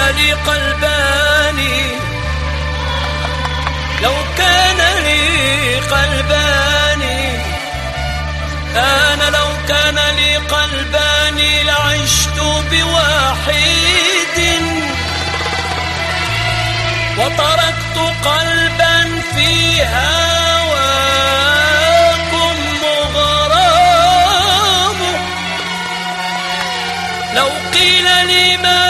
لي قلبان، لو كان لي قلبان، لو كان لي قلبان لعشت بواحد، وتركت قلبا في هواكم مغرام. لو قيل لي ما